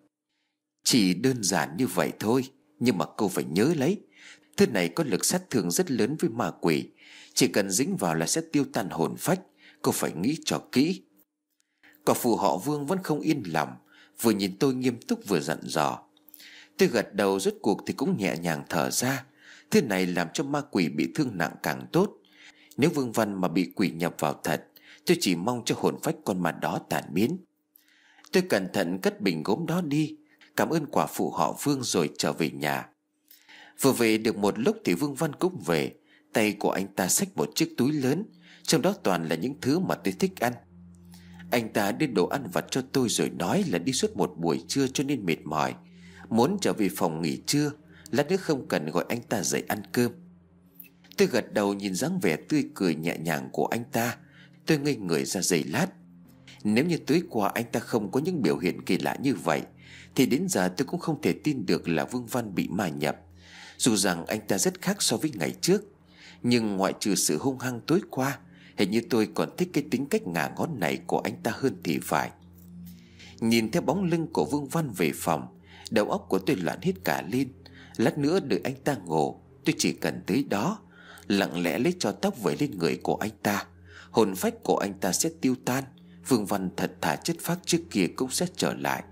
Chỉ đơn giản như vậy thôi, nhưng mà cô phải nhớ lấy, thứ này có lực sát thương rất lớn với ma quỷ, chỉ cần dính vào là sẽ tiêu tan hồn phách. Cô phải nghĩ cho kỹ. Quả phụ họ Vương vẫn không yên lòng, vừa nhìn tôi nghiêm túc vừa dặn dò. Tôi gật đầu, rốt cuộc thì cũng nhẹ nhàng thở ra. Thứ này làm cho ma quỷ bị thương nặng càng tốt. Nếu Vương Văn mà bị quỷ nhập vào thật, tôi chỉ mong cho hồn phách con ma đó tàn biến. Tôi cẩn thận cất bình gốm đó đi, cảm ơn quả phụ họ Vương rồi trở về nhà. Vừa về được một lúc thì Vương Văn cũng về. Tay của anh ta xách một chiếc túi lớn, trong đó toàn là những thứ mà tôi thích ăn. Anh ta đưa đồ ăn vặt cho tôi rồi nói là đi suốt một buổi trưa cho nên mệt mỏi, muốn trở về phòng nghỉ trưa, lát nữa không cần gọi anh ta dậy ăn cơm. Tôi gật đầu nhìn dáng vẻ tươi cười nhẹ nhàng của anh ta. Tôi ngây người ra giây lát. Nếu như tối qua anh ta không có những biểu hiện kỳ lạ như vậy, thì đến giờ tôi cũng không thể tin được là Vương Văn bị ma nhập. Dù rằng anh ta rất khác so với ngày trước, nhưng ngoại trừ sự hung hăng tối qua, hình như tôi còn thích cái tính cách ngả ngón này của anh ta hơn thì phải. Nhìn theo bóng lưng của Vương Văn về phòng, đầu óc của tôi loạn hết cả lên. Lát nữa đợi anh ta ngủ, tôi chỉ cần tới đó, lặng lẽ lấy cho tóc vẩy lên người của anh ta, hồn phách của anh ta sẽ tiêu tan. Vương Văn thật thà chất phác trước kia cũng sẽ trở lại.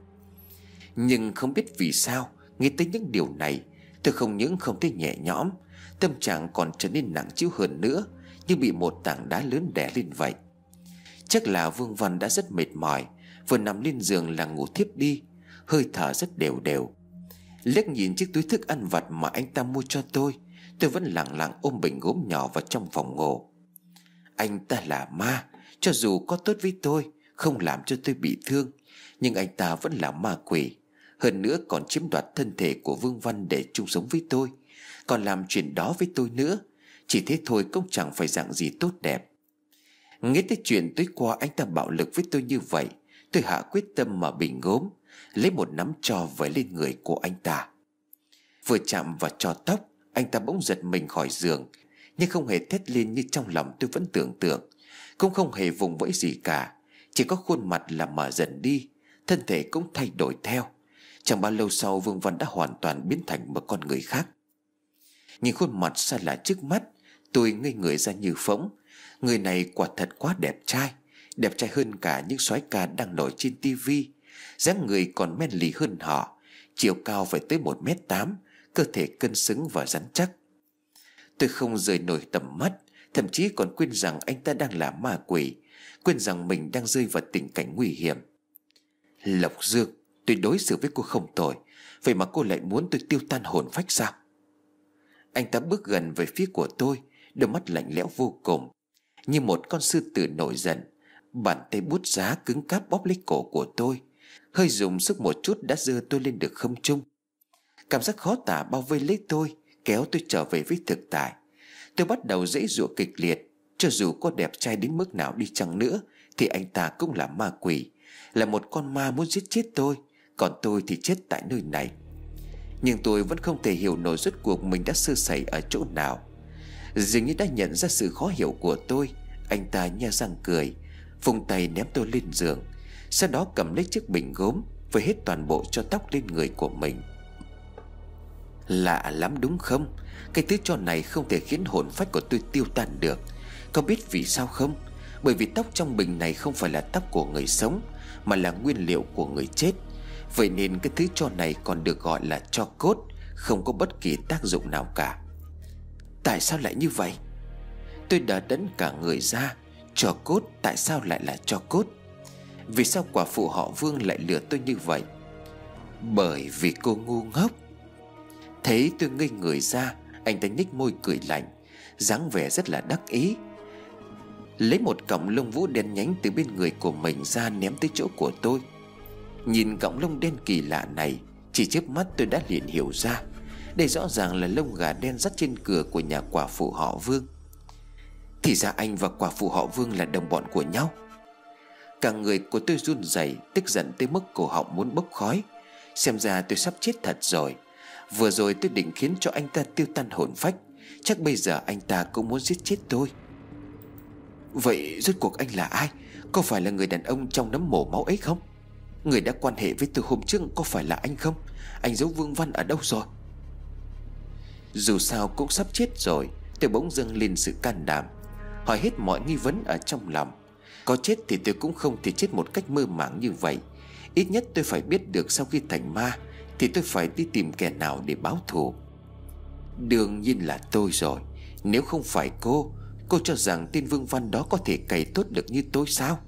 Nhưng không biết vì sao, nghĩ tới những điều này, tôi không những không thấy nhẹ nhõm, tâm trạng còn trở nên nặng trĩu hơn nữa, như bị một tảng đá lớn đè lên vậy. Chắc là Vương Văn đã rất mệt mỏi, vừa nằm lên giường là ngủ thiếp đi, hơi thở rất đều đều. Liếc nhìn chiếc túi thức ăn vặt mà anh ta mua cho tôi vẫn lặng lặng ôm bình gốm nhỏ vào trong phòng ngủ. Anh ta là ma, cho dù có tốt với tôi, không làm cho tôi bị thương, nhưng anh ta vẫn là ma quỷ. Hơn nữa còn chiếm đoạt thân thể của Vương Văn để chung sống với tôi, còn làm chuyện đó với tôi nữa. Chỉ thế thôi cũng chẳng phải dạng gì tốt đẹp. Nghĩ tới chuyện tối qua anh ta bạo lực với tôi như vậy, tôi hạ quyết tâm mở bình gốm, lấy một nắm tro vẩy lên người của anh ta. Vừa chạm vào tro tóc, anh ta bỗng giật mình khỏi giường, nhưng không hề thét lên như trong lòng tôi vẫn tưởng tượng. cũng không hề vùng vẫy gì cả. Chỉ có khuôn mặt là mở dần đi, thân thể cũng thay đổi theo. Chẳng bao lâu sau, Vương Văn đã hoàn toàn biến thành một con người khác. Nhìn khuôn mặt xa lạ trước mắt, tôi ngây người ra như phỗng. Người này quả thật quá đẹp trai, đẹp trai hơn cả những soái ca đang nổi trên tivi. Dáng người còn men lì hơn họ, chiều cao phải tới 1m8, cơ thể cân xứng và rắn chắc. Tôi không rời nổi tầm mắt, thậm chí còn quên rằng anh ta đang là ma quỷ, quên rằng mình đang rơi vào tình cảnh nguy hiểm. Lộc Dương, tôi đối xử với cô không tồi, vậy mà cô lại muốn tôi tiêu tan hồn phách sao? Anh ta bước gần về phía của tôi, đôi mắt lạnh lẽo vô cùng, như một con sư tử nổi giận. Bàn tay bút giá cứng cáp bóp lấy cổ của tôi, hơi dùng sức một chút đã giơ tôi lên được không trung. Cảm giác khó tả bao vây lấy tôi, kéo tôi trở về với thực tại. Tôi bắt đầu giãy giụa kịch liệt. Cho dù có đẹp trai đến mức nào đi chăng nữa thì anh ta cũng là ma quỷ, là một con ma muốn giết chết tôi. Còn tôi thì chết tại nơi này. Nhưng tôi vẫn không thể hiểu nổi rốt cuộc mình đã sơ sẩy ở chỗ nào. Dường như đã nhận ra sự khó hiểu của tôi, anh ta nhe răng cười, vùng tay ném tôi lên giường. Sau đó cầm lấy chiếc bình gốm, vẩy hết toàn bộ cho tóc lên người của mình. Lạ lắm đúng không? Cái thứ trò này không thể khiến hồn phách của tôi tiêu tan được. Có biết vì sao không? Bởi vì tóc trong bình này không phải là tóc của người sống, mà là nguyên liệu của người chết. Vậy nên cái thứ tro này còn được gọi là tro cốt, không có bất kỳ tác dụng nào cả. Tại sao lại như vậy? Tôi đã đẫn cả người ra. Tro cốt, tại sao lại là tro cốt? Vì sao quả phụ họ Vương lại lừa tôi như vậy? Bởi vì cô ngu ngốc. Thấy tôi ngây người ra, anh ta nhếch môi cười lạnh, dáng vẻ rất là đắc ý, lấy một cọng lông vũ đen nhánh từ bên người của mình ra ném tới chỗ của tôi. Nhìn cọng lông đen kỳ lạ này, chỉ chớp mắt tôi đã liền hiểu ra, đây rõ ràng là lông gà đen dắt trên cửa của nhà quả phụ họ Vương. Thì ra anh và quả phụ họ Vương là đồng bọn của nhau. Cả người của tôi run rẩy, tức giận tới mức cổ họng muốn bốc khói. Xem ra tôi sắp chết thật rồi. Vừa rồi tôi định khiến cho anh ta tiêu tan hồn phách, chắc bây giờ anh ta cũng muốn giết chết tôi. Vậy rốt cuộc anh là ai? Có phải là người đàn ông trong nấm mồ máu ấy không? Người đã quan hệ với tôi hôm trước có phải là anh không? Anh giấu Vương Văn ở đâu rồi? Dù sao cũng sắp chết rồi, tôi bỗng dâng lên sự can đảm, hỏi hết mọi nghi vấn ở trong lòng. Có chết thì tôi cũng không thể chết một cách mơ màng như vậy. Ít nhất tôi phải biết được sau khi thành ma thì tôi phải đi tìm kẻ nào để báo thù. Đương nhiên là tôi rồi. Nếu không phải cô cho rằng tên Vương Văn đó có thể cày tốt được như tôi sao?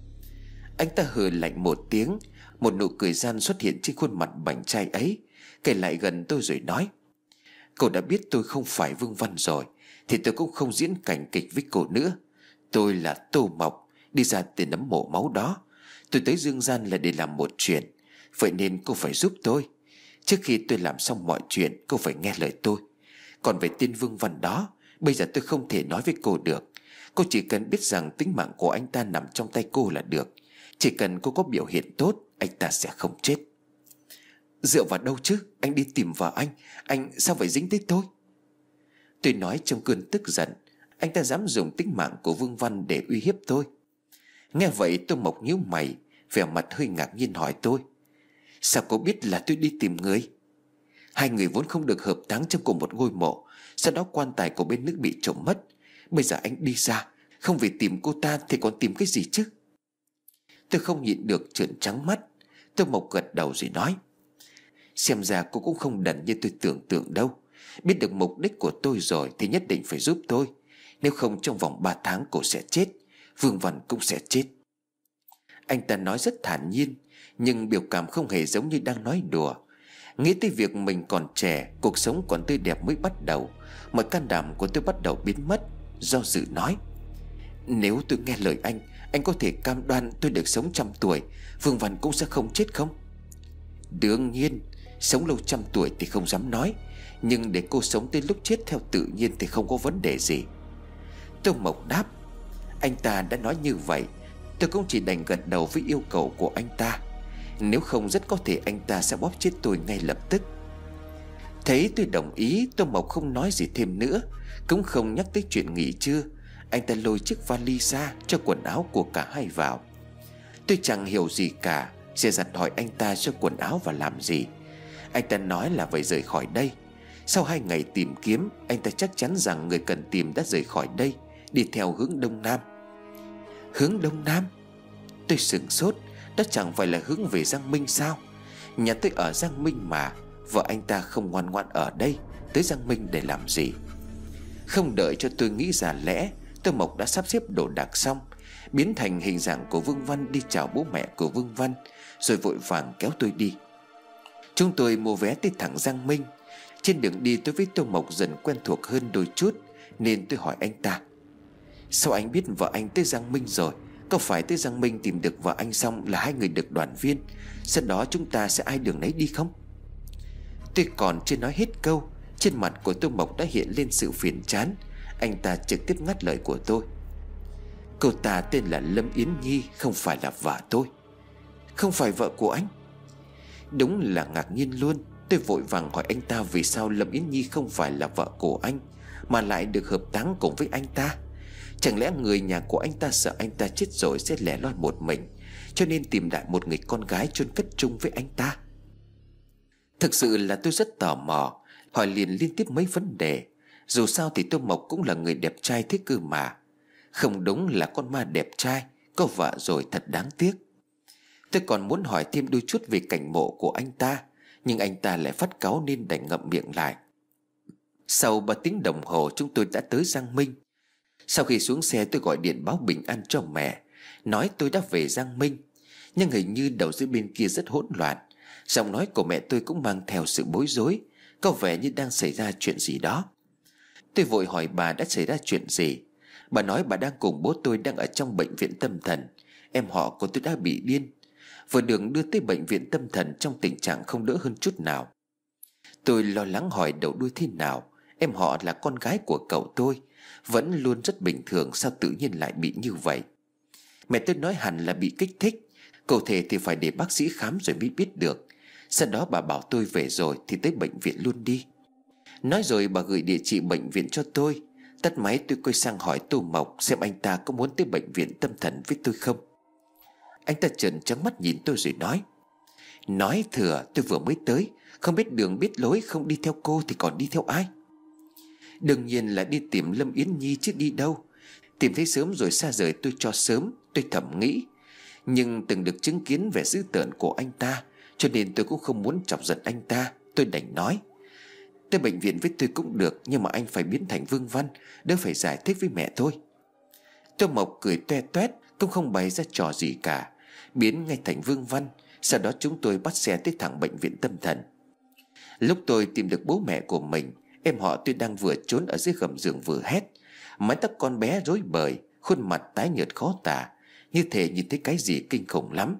Anh ta hừ lạnh một tiếng, một nụ cười gian xuất hiện trên khuôn mặt bảnh trai ấy, kể lại gần tôi rồi nói: Cô đã biết tôi không phải Vương Văn rồi thì tôi cũng không diễn cảnh kịch với cô nữa. Tôi là Tô Mộc, đi ra từ nấm mộ máu đó. Tôi tới dương gian là để làm một chuyện, vậy nên cô phải giúp tôi. Trước khi tôi làm xong mọi chuyện, cô phải nghe lời tôi. Còn về tên Vương Văn đó, bây giờ tôi không thể nói với cô được. Cô chỉ cần biết rằng tính mạng của anh ta nằm trong tay cô là được. Chỉ cần cô có biểu hiện tốt, anh ta sẽ không chết. Dựa vào đâu chứ? Anh đi tìm vợ anh sao phải dính tới tôi? Tôi nói trong cơn tức giận. Anh ta dám dùng tính mạng của Vương Văn để uy hiếp tôi. Nghe vậy Tô Mộc nhíu mày, vẻ mặt hơi ngạc nhiên hỏi tôi: Sao cô biết là tôi đi tìm người? Hai người vốn không được hợp táng trong cùng một ngôi mộ, sau đó quan tài của bên nước bị trộm mất. Bây giờ anh đi ra, không vì tìm cô ta thì còn tìm cái gì chứ? Tôi không nhịn được trợn trắng mắt. Tô Mộc gật đầu rồi nói: Xem ra cô cũng không đần như tôi tưởng tượng đâu. Biết được mục đích của tôi rồi thì nhất định phải giúp tôi. Nếu không trong vòng 3 tháng cô sẽ chết, Vương Văn cũng sẽ chết. Anh ta nói rất thản nhiên, nhưng biểu cảm không hề giống như đang nói đùa. Nghĩ tới việc mình còn trẻ, cuộc sống còn tươi đẹp mới bắt đầu, mọi can đảm của tôi bắt đầu biến mất. Do dự nói: Nếu tôi nghe lời anh có thể cam đoan tôi được sống 100 tuổi, Vương Văn cũng sẽ không chết không? Đương nhiên, sống lâu 100 tuổi thì không dám nói, nhưng để cô sống tới lúc chết theo tự nhiên thì không có vấn đề gì. Tô Mộc đáp. Anh ta đã nói như vậy, tôi cũng chỉ đành gật đầu với yêu cầu của anh ta. Nếu không rất có thể anh ta sẽ bóp chết tôi ngay lập tức. Thấy tôi đồng ý, Tô Mộc không nói gì thêm nữa, cũng không nhắc tới chuyện nghỉ trưa. Anh ta lôi chiếc vali ra cho quần áo của cả hai vào. Tôi chẳng hiểu gì cả, dè dặt hỏi anh ta cho quần áo và làm gì. Anh ta nói là phải rời khỏi đây. Sau 2 ngày tìm kiếm, anh ta chắc chắn rằng người cần tìm đã rời khỏi đây, đi theo hướng đông nam. Hướng đông nam? Tôi sửng sốt. Đó chẳng phải là hướng về Giang Minh sao? Nhà tôi ở Giang Minh mà. Vợ anh ta không ngoan ngoãn ở đây, tới Giang Minh để làm gì? Không đợi cho tôi nghĩ ra lẽ, Tô Mộc đã sắp xếp đồ đạc xong, biến thành hình dạng của Vương Văn đi chào bố mẹ của Vương Văn, rồi vội vàng kéo tôi đi. Chúng tôi mua vé tới thẳng Giang Minh. Trên đường đi tôi với Tô Mộc dần quen thuộc hơn đôi chút, nên tôi hỏi anh ta: sao anh biết vợ anh tới Giang Minh rồi? Có phải tới Giang Minh tìm được vợ anh xong là hai người được đoàn viên, sau đó chúng ta sẽ ai đường nấy đi không? Tôi còn chưa nói hết câu, trên mặt của Tô Mộc đã hiện lên sự phiền chán. Anh ta trực tiếp ngắt lời của tôi: cô ta tên là Lâm Yến Nhi, không phải là vợ tôi. Không phải vợ của anh? Đúng là ngạc nhiên luôn. Tôi vội vàng hỏi anh ta vì sao Lâm Yến Nhi không phải là vợ của anh, mà lại được hợp táng cùng với anh ta. Chẳng lẽ người nhà của anh ta sợ anh ta chết rồi sẽ lẻ loi một mình, cho nên tìm lại một người con gái chôn cất chung với anh ta? Thực sự là tôi rất tò mò, hỏi liền liên tiếp mấy vấn đề. Dù sao thì Tô Mộc cũng là người đẹp trai thế cơ mà. Không đúng là con ma đẹp trai, có vợ rồi thật đáng tiếc. Tôi còn muốn hỏi thêm đôi chút về cảnh mộ của anh ta, nhưng anh ta lại phát cáu nên đành ngậm miệng lại. Sau 3 tiếng đồng hồ chúng tôi đã tới Giang Minh. Sau khi xuống xe tôi gọi điện báo bình an cho mẹ, nói tôi đã về Giang Minh. Nhưng hình như đầu dây bên kia rất hỗn loạn, giọng nói của mẹ tôi cũng mang theo sự bối rối, có vẻ như đang xảy ra chuyện gì đó. Tôi vội hỏi bà đã xảy ra chuyện gì. Bà nói bà đang cùng bố tôi đang ở trong bệnh viện tâm thần. Em họ của tôi đã bị điên, vừa đường đưa tới bệnh viện tâm thần trong tình trạng không đỡ hơn chút nào. Tôi lo lắng hỏi đầu đuôi thế nào. Em họ là con gái của cậu tôi, vẫn luôn rất bình thường, sao tự nhiên lại bị như vậy? Mẹ tôi nói hẳn là bị kích thích, cụ thể thì phải để bác sĩ khám rồi mới biết được. Sau đó bà bảo tôi về rồi thì tới bệnh viện luôn đi. Nói rồi bà gửi địa chỉ bệnh viện cho tôi. Tắt máy tôi quay sang hỏi Tô Mộc xem anh ta có muốn tới bệnh viện tâm thần với tôi không. Anh ta trợn trắng mắt nhìn tôi rồi nói thừa, tôi vừa mới tới, không biết đường biết lối, không đi theo cô thì còn đi theo ai? Đương nhiên là đi tìm Lâm Yến Nhi chứ đi đâu. Tìm thấy sớm rồi xa rời tôi cho sớm, tôi thầm nghĩ. Nhưng từng được chứng kiến vẻ dữ tợn của anh ta, cho nên tôi cũng không muốn chọc giận anh ta. Tôi đành nói: tới bệnh viện với tôi cũng được, nhưng mà anh phải biến thành Vương Văn, đỡ phải giải thích với mẹ thôi. Tô Mộc cười toe toét, cũng không bày ra trò gì cả, biến ngay thành Vương Văn. Sau đó chúng tôi bắt xe tới thẳng bệnh viện tâm thần. Lúc tôi tìm được bố mẹ của mình, em họ tôi đang vừa trốn ở dưới gầm giường vừa hét, mái tóc con bé rối bời, khuôn mặt tái nhợt khó tả, như thể nhìn thấy cái gì kinh khủng lắm.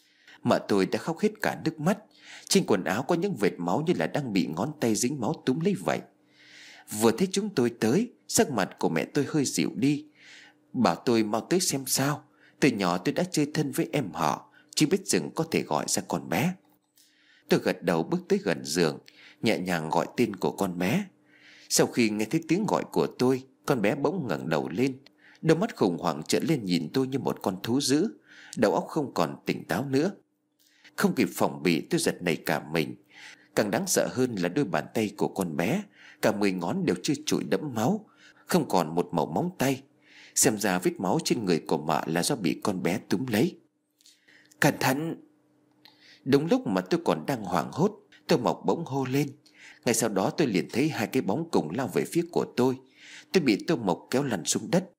Mợ tôi đã khóc hết cả nước mắt, trên quần áo có những vệt máu như là đang bị ngón tay dính máu túm lấy vậy. Vừa thấy chúng tôi tới, sắc mặt của mẹ tôi hơi dịu đi, bảo tôi mau tới xem sao. Từ nhỏ tôi đã chơi thân với em họ, chỉ biết chừng có thể gọi ra con bé. Tôi gật đầu bước tới gần giường, nhẹ nhàng gọi tên của con bé. Sau khi nghe thấy tiếng gọi của tôi, con bé bỗng ngẩng đầu lên, đôi mắt khủng hoảng trợn lên nhìn tôi như một con thú dữ, đầu óc không còn tỉnh táo nữa. Không kịp phòng bị, tôi giật nảy cả mình. Càng đáng sợ hơn là đôi bàn tay của con bé, cả 10 ngón đều chưa trụi đẫm máu, không còn một màu móng tay. Xem ra vết máu trên người của mợ là do bị con bé túm lấy. Cẩn thận! Đúng lúc mà tôi còn đang hoảng hốt, Tô Mộc bỗng hô lên. Ngay sau đó tôi liền thấy 2 cái bóng cùng lao về phía của tôi. Tôi bị Tô Mộc kéo lăn xuống đất.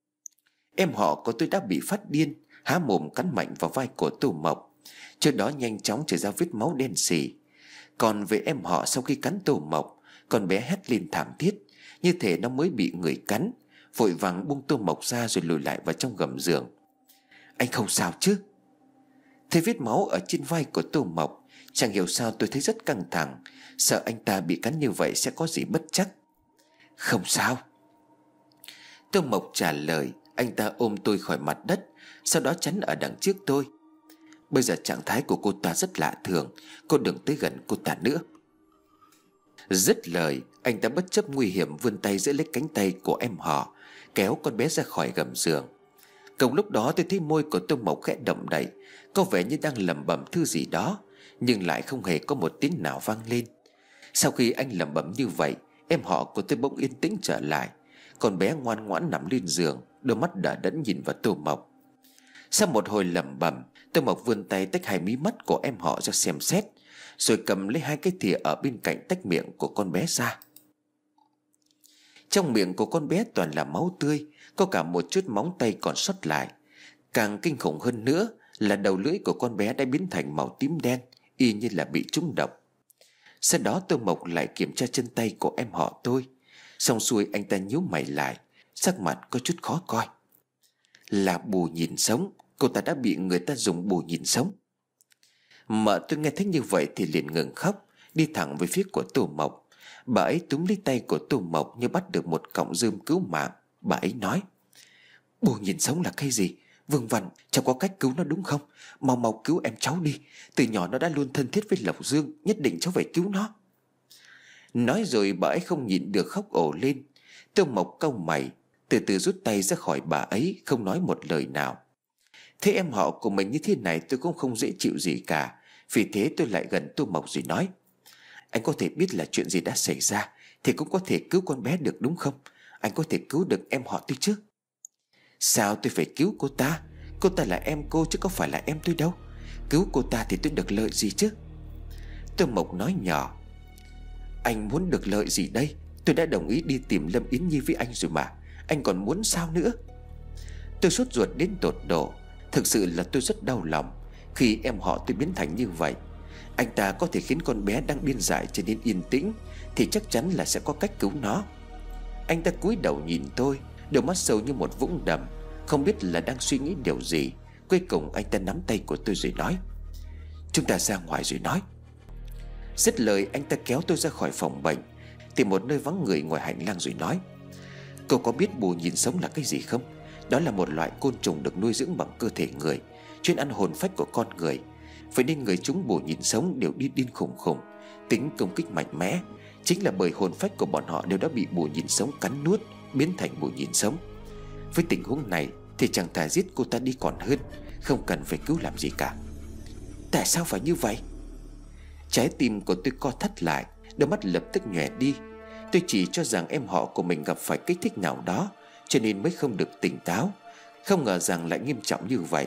Em họ của tôi đã bị phát điên, há mồm cắn mạnh vào vai của Tô Mộc. Trước đó nhanh chóng chảy ra vết máu đen sì. Còn về em họ, sau khi cắn Tô Mộc, con bé hét lên thảm thiết, như thể nó mới bị người cắn, vội vàng buông Tô Mộc ra rồi lùi lại vào trong gầm giường. Anh không sao chứ? Thấy vết máu ở trên vai của Tô Mộc, chẳng hiểu sao tôi thấy rất căng thẳng, sợ anh ta bị cắn như vậy sẽ có gì bất trắc. Không sao. Tô Mộc trả lời. Anh ta ôm tôi khỏi mặt đất, sau đó chắn ở đằng trước tôi. Bây giờ trạng thái của cô ta rất lạ thường, cô đừng tới gần cô ta nữa. Dứt lời, anh ta bất chấp nguy hiểm vươn tay giữ lấy cánh tay của em họ, kéo con bé ra khỏi gầm giường. Cùng lúc đó tôi thấy môi của Tô Mộc khẽ động đậy, có vẻ như đang lẩm bẩm thứ gì đó, nhưng lại không hề có một tiếng nào vang lên. Sau khi anh lẩm bẩm như vậy, em họ của tôi bỗng yên tĩnh trở lại. Con bé ngoan ngoãn nằm lên giường, đôi mắt đờ đẫn nhìn vào Tô Mộc. Sau một hồi lẩm bẩm, Tô Mộc vươn tay tách hai mí mắt của em họ ra xem xét, rồi cầm lấy hai cái thìa ở bên cạnh tách miệng của con bé ra. Trong miệng của con bé toàn là máu tươi, có cả một chút móng tay còn sót lại. Càng kinh khủng hơn nữa là đầu lưỡi của con bé đã biến thành màu tím đen, y như là bị trúng độc. Sau đó Tô Mộc lại kiểm tra chân tay của em họ tôi. Xong xuôi anh ta nhíu mày lại, sắc mặt có chút khó coi. Là bù nhìn sống, cô ta đã bị người ta dùng bù nhìn sống. Mợ tôi nghe thấy như vậy thì liền ngừng khóc, đi thẳng về phía của Tô Mộc. Bà ấy túm lấy tay của Tô Mộc như bắt được một cọng rơm cứu mạng. Bà ấy nói: Bù nhìn sống là cái gì? Vương Văn, cháu có cách cứu nó đúng không? Mau mau cứu em cháu đi. Từ nhỏ nó đã luôn thân thiết với Lộc Dương, nhất định cháu phải cứu nó. Nói rồi bà ấy không nhịn được khóc ồ lên. Tô Mộc cau mày, từ từ rút tay ra khỏi bà ấy, không nói một lời nào. Thế em họ của mình như thế này tôi cũng không dễ chịu gì cả. Vì thế tôi lại gần Tô Mộc rồi nói: Anh có thể biết là chuyện gì đã xảy ra thì cũng có thể cứu con bé được đúng không? Anh có thể cứu được em họ tôi chứ? Sao tôi phải cứu cô ta? Cô ta là em cô chứ có phải là em tôi đâu. Cứu cô ta thì tôi được lợi gì chứ? Tô Mộc nói nhỏ: Anh muốn được lợi gì đây? Tôi đã đồng ý đi tìm Lâm Yến Nhi với anh rồi mà. Anh còn muốn sao nữa? Tôi sốt ruột đến tột độ. Thực sự là tôi rất đau lòng khi em họ tôi biến thành như vậy. Anh ta có thể khiến con bé đang điên dại trở nên yên tĩnh thì chắc chắn là sẽ có cách cứu nó. Anh ta cúi đầu nhìn tôi, đôi mắt sâu như một vũng đầm, không biết là đang suy nghĩ điều gì. Cuối cùng anh ta nắm tay của tôi rồi nói: Chúng ta ra ngoài rồi nói. Dứt lời anh ta kéo tôi ra khỏi phòng bệnh, tìm một nơi vắng người ngoài hành lang rồi nói: Cậu có biết bù nhìn sống là cái gì không? Đó là một loại côn trùng được nuôi dưỡng bằng cơ thể người, chuyên ăn hồn phách của con người. Vậy nên người chúng bù nhìn sống đều đi điên khủng khủng, tính công kích mạnh mẽ. Chính là bởi hồn phách của bọn họ đều đã bị bù nhìn sống cắn nuốt, biến thành bù nhìn sống. Với tình huống này thì chẳng thà giết cô ta đi còn hơn, không cần phải cứu làm gì cả. Tại sao phải như vậy? Trái tim của tôi co thắt lại, đôi mắt lập tức nhòe đi. Tôi chỉ cho rằng em họ của mình gặp phải kích thích nào đó, cho nên mới không được tỉnh táo. Không ngờ rằng lại nghiêm trọng như vậy.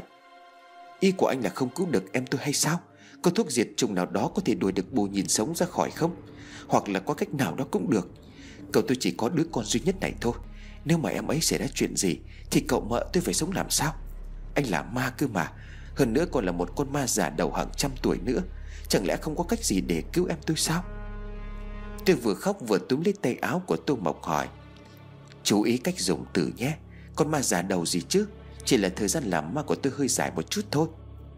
Ý của anh là không cứu được em tôi hay sao? Có thuốc diệt trùng nào đó có thể đuổi được bù nhìn sống ra khỏi không? Hoặc là có cách nào đó cũng được. Cậu tôi chỉ có đứa con duy nhất này thôi. Nếu mà em ấy xảy ra chuyện gì thì cậu mợ tôi phải sống làm sao? Anh là ma cơ mà. Hơn nữa còn là một con ma già đầu hàng trăm tuổi nữa. Chẳng lẽ không có cách gì để cứu em tôi sao? Tôi vừa khóc vừa túm lấy tay áo của Tô Mộc hỏi: Chú ý cách dùng từ nhé. Con ma già đầu gì chứ? Chỉ là thời gian làm ma của tôi hơi dài một chút thôi.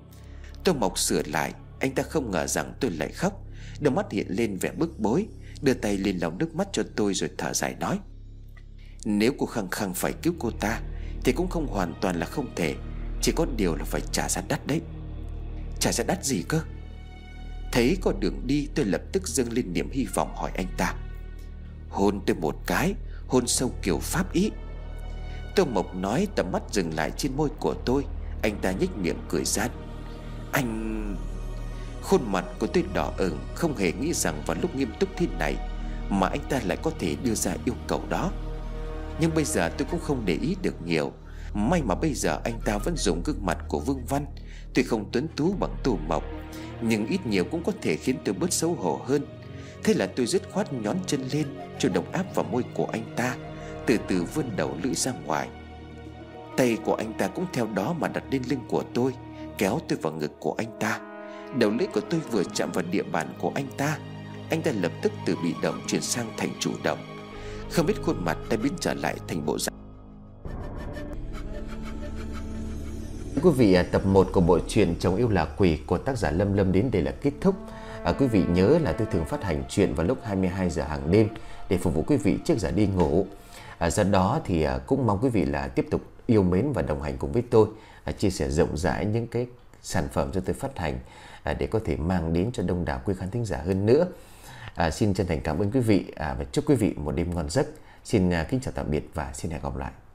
Tô Mộc sửa lại. Anh ta không ngờ rằng tôi lại khóc, đôi mắt hiện lên vẻ bức bối, đưa tay lên lau nước mắt cho tôi rồi thở dài nói: Nếu cô khăng khăng phải cứu cô ta thì cũng không hoàn toàn là không thể. Chỉ có điều là phải trả giá đắt đấy. Trả giá đắt gì cơ? Thấy có đường đi, tôi lập tức dâng lên niềm hy vọng hỏi anh ta: Hôn tôi một cái, hôn sâu kiểu Pháp ý. Tô Mộc nói, tầm mắt dừng lại trên môi của tôi. Anh ta nhếch miệng cười gian: Anh... Khuôn mặt của tôi đỏ ửng, không hề nghĩ rằng vào lúc nghiêm túc thế này mà anh ta lại có thể đưa ra yêu cầu đó. Nhưng bây giờ tôi cũng không để ý được nhiều. May mà bây giờ anh ta vẫn dùng gương mặt của Vương Văn. Tuy không tuấn tú bằng Tô Mộc, nhưng ít nhiều cũng có thể khiến tôi bớt xấu hổ hơn. Thế là tôi dứt khoát nhón chân lên, chủ động áp vào môi của anh ta, từ từ vươn đầu lưỡi ra ngoài. Tay của anh ta cũng theo đó mà đặt lên lưng của tôi, kéo tôi vào ngực của anh ta. Đầu lưỡi của tôi vừa chạm vào địa bàn của anh ta lập tức từ bị động chuyển sang thành chủ động. Không biết khuôn mặt đã biến trở lại thành bộ dạng. Quý vị, tập 1 của bộ truyện Chồng Yêu Là Quỷ của tác giả Lâm Lâm đến đây là kết thúc. Quý vị nhớ là tôi thường phát hành truyện vào lúc 22 giờ hàng đêm để phục vụ quý vị trước giờ đi ngủ. Do đó thì cũng mong quý vị là tiếp tục yêu mến và đồng hành cùng với tôi, chia sẻ rộng rãi những cái sản phẩm cho tôi phát hành để có thể mang đến cho đông đảo quý khán thính giả hơn nữa. Xin chân thành cảm ơn quý vị và chúc quý vị một đêm ngon giấc. Xin kính chào tạm biệt và xin hẹn gặp lại.